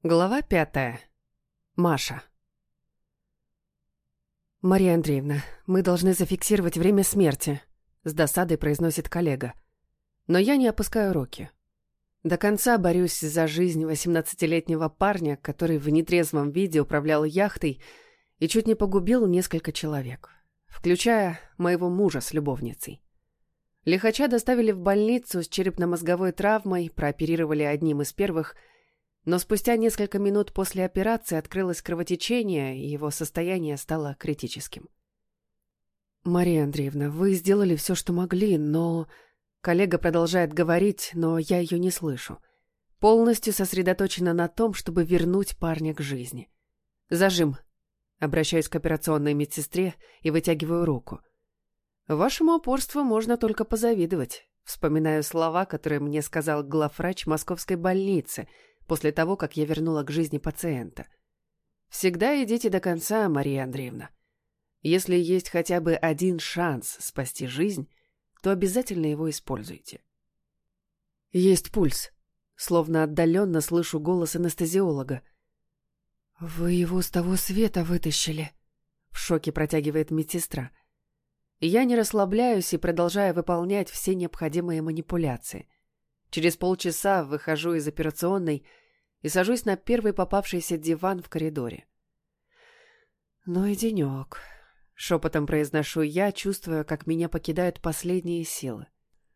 Глава 5. Маша. «Мария Андреевна, мы должны зафиксировать время смерти», — с досадой произносит коллега. Но я не опускаю руки. До конца борюсь за жизнь 18-летнего парня, который в нетрезвом виде управлял яхтой и чуть не погубил несколько человек, включая моего мужа с любовницей. Лихача доставили в больницу с черепно-мозговой травмой, прооперировали одним из первых, но спустя несколько минут после операции открылось кровотечение, и его состояние стало критическим. «Мария Андреевна, вы сделали все, что могли, но...» Коллега продолжает говорить, но я ее не слышу. Полностью сосредоточена на том, чтобы вернуть парня к жизни. «Зажим». Обращаюсь к операционной медсестре и вытягиваю руку. «Вашему упорству можно только позавидовать». Вспоминаю слова, которые мне сказал главврач московской больницы после того, как я вернула к жизни пациента. «Всегда идите до конца, Мария Андреевна. Если есть хотя бы один шанс спасти жизнь, то обязательно его используйте». Есть пульс. Словно отдаленно слышу голос анестезиолога. «Вы его с того света вытащили», — в шоке протягивает медсестра. Я не расслабляюсь и продолжаю выполнять все необходимые манипуляции. Через полчаса выхожу из операционной и сажусь на первый попавшийся диван в коридоре. «Ну и денек», — шепотом произношу я, чувствуя, как меня покидают последние силы.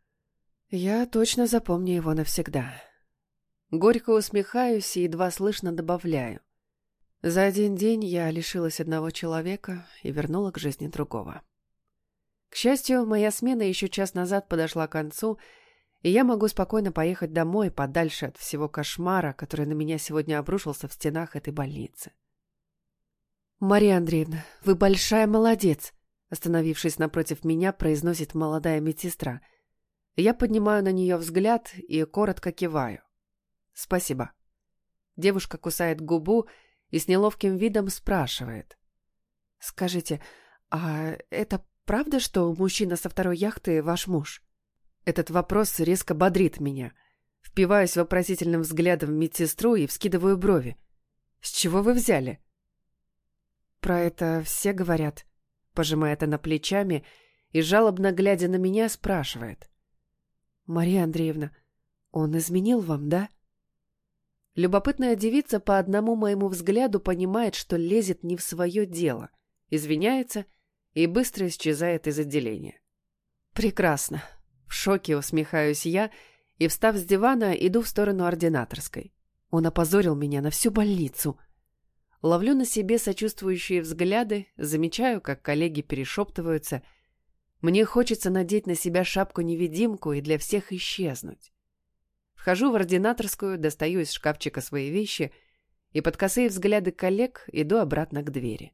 Я точно запомню его навсегда. Горько усмехаюсь и едва слышно добавляю. За один день я лишилась одного человека и вернула к жизни другого. К счастью, моя смена еще час назад подошла к концу, и я могу спокойно поехать домой, подальше от всего кошмара, который на меня сегодня обрушился в стенах этой больницы. «Мария Андреевна, вы большая молодец!» Остановившись напротив меня, произносит молодая медсестра. Я поднимаю на нее взгляд и коротко киваю. «Спасибо». Девушка кусает губу и с неловким видом спрашивает. «Скажите, а это правда, что мужчина со второй яхты ваш муж?» Этот вопрос резко бодрит меня. Впиваюсь вопросительным взглядом в медсестру и вскидываю брови. «С чего вы взяли?» «Про это все говорят», — пожимает она плечами и, жалобно глядя на меня, спрашивает. «Мария Андреевна, он изменил вам, да?» Любопытная девица по одному моему взгляду понимает, что лезет не в свое дело, извиняется и быстро исчезает из отделения. «Прекрасно». В шоке усмехаюсь я и, встав с дивана, иду в сторону ординаторской. Он опозорил меня на всю больницу. Ловлю на себе сочувствующие взгляды, замечаю, как коллеги перешептываются. Мне хочется надеть на себя шапку-невидимку и для всех исчезнуть. Вхожу в ординаторскую, достаю из шкафчика свои вещи и под косые взгляды коллег иду обратно к двери.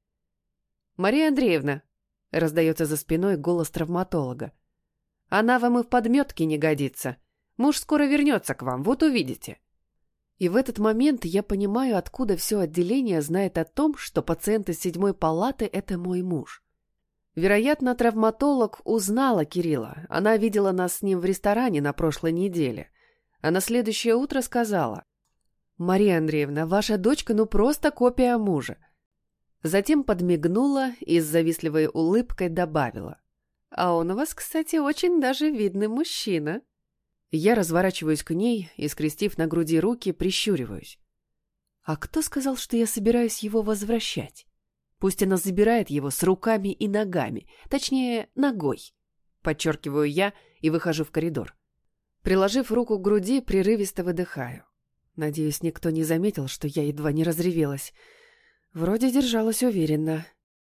«Мария Андреевна!» — раздается за спиной голос травматолога. «Она вам и в подметке не годится. Муж скоро вернется к вам, вот увидите». И в этот момент я понимаю, откуда все отделение знает о том, что пациент из 7-й палаты – это мой муж. Вероятно, травматолог узнала Кирилла. Она видела нас с ним в ресторане на прошлой неделе. А на следующее утро сказала: «Мария Андреевна, ваша дочка ну просто копия мужа». Затем подмигнула и с завистливой улыбкой добавила: «А он у вас, кстати, очень даже видный мужчина». Я разворачиваюсь к ней и, скрестив на груди руки, прищуриваюсь. «А кто сказал, что я собираюсь его возвращать? Пусть она забирает его с руками и ногами, точнее, ногой», — подчеркиваю я и выхожу в коридор. Приложив руку к груди, прерывисто выдыхаю. Надеюсь, никто не заметил, что я едва не разревелась. Вроде держалась уверенно.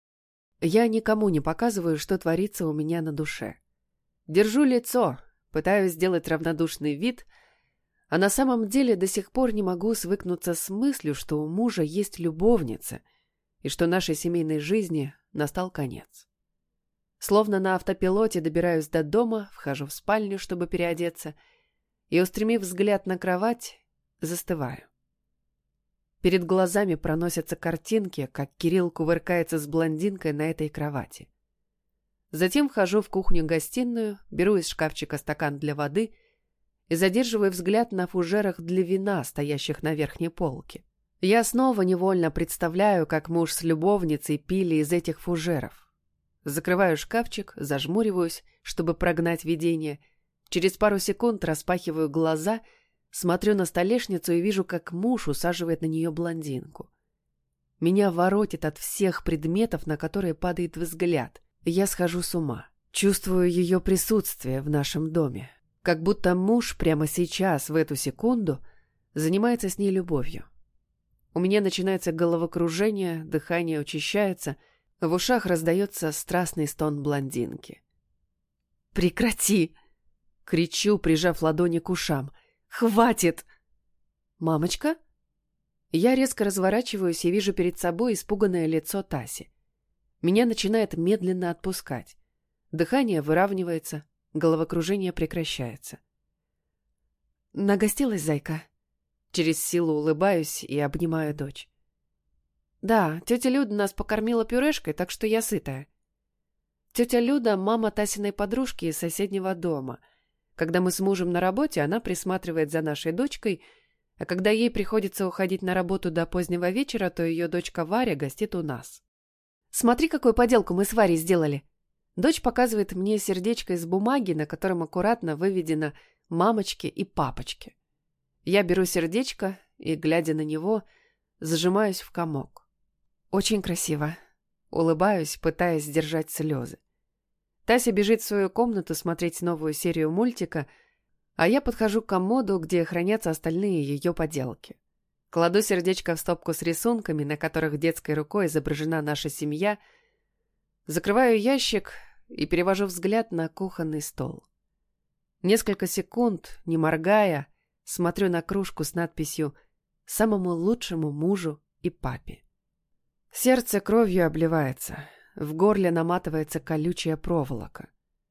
Я никому не показываю, что творится у меня на душе. Держу лицо, пытаюсь сделать равнодушный вид, а на самом деле до сих пор не могу свыкнуться с мыслью, что у мужа есть любовница и что нашей семейной жизни настал конец. Словно на автопилоте добираюсь до дома, вхожу в спальню, чтобы переодеться, и, устремив взгляд на кровать, застываю. Перед глазами проносятся картинки, как Кирилл кувыркается с блондинкой на этой кровати. Затем вхожу в кухню-гостиную, беру из шкафчика стакан для воды и задерживаю взгляд на фужерах для вина, стоящих на верхней полке. Я снова невольно представляю, как муж с любовницей пили из этих фужеров. Закрываю шкафчик, зажмуриваюсь, чтобы прогнать видение. Через пару секунд распахиваю глаза, смотрю на столешницу и вижу, как муж усаживает на нее блондинку. Меня воротит от всех предметов, на которые падает взгляд. Я схожу с ума. Чувствую ее присутствие в нашем доме. Как будто муж прямо сейчас, в эту секунду, занимается с ней любовью. У меня начинается головокружение, дыхание учащается, в ушах раздается страстный стон блондинки. «Прекрати!» — кричу, прижав ладони к ушам. «Хватит!» «Мамочка?» Я резко разворачиваюсь и вижу перед собой испуганное лицо Таси. Меня начинает медленно отпускать. Дыхание выравнивается, головокружение прекращается. «Нагостилась, зайка?» Через силу улыбаюсь и обнимаю дочь. «Да, тетя Люда нас покормила пюрешкой, так что я сытая». Тетя Люда — мама Тасиной подружки из соседнего дома. Когда мы с мужем на работе, она присматривает за нашей дочкой, а когда ей приходится уходить на работу до позднего вечера, то ее дочка Варя гостит у нас. «Смотри, какую поделку мы с Варей сделали!» Дочь показывает мне сердечко из бумаги, на котором аккуратно выведено «мамочки» и «папочки». Я беру сердечко и, глядя на него, сжимаюсь в комок. Очень красиво. Улыбаюсь, пытаясь сдержать слезы. Тася бежит в свою комнату смотреть новую серию мультика, а я подхожу к комоду, где хранятся остальные ее поделки. Кладу сердечко в стопку с рисунками, на которых детской рукой изображена наша семья, закрываю ящик и перевожу взгляд на кухонный стол. Несколько секунд, не моргая, смотрю на кружку с надписью «Самому лучшему мужу и папе». Сердце кровью обливается, в горле наматывается колючая проволока.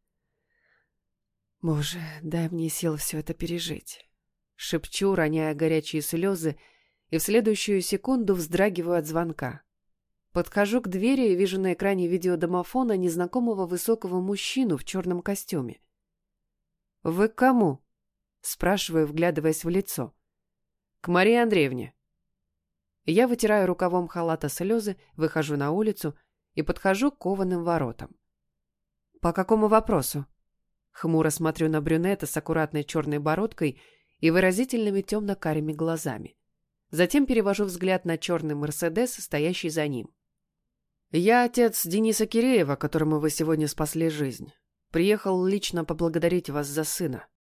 «Боже, дай мне сил все это пережить», — шепчу, роняя горячие слезы, и в следующую секунду вздрагиваю от звонка. Подхожу к двери и вижу на экране видеодомофона незнакомого высокого мужчину в черном костюме. «Вы к кому?» — спрашиваю, вглядываясь в лицо. «К Марии Андреевне». Я вытираю рукавом халата слезы, выхожу на улицу и подхожу к кованым воротам. «По какому вопросу?» Хмуро смотрю на брюнета с аккуратной черной бородкой и выразительными темно-карими глазами. Затем перевожу взгляд на черный «Мерседес», стоящий за ним. «Я отец Дениса Киреева, которому вы сегодня спасли жизнь. Приехал лично поблагодарить вас за сына».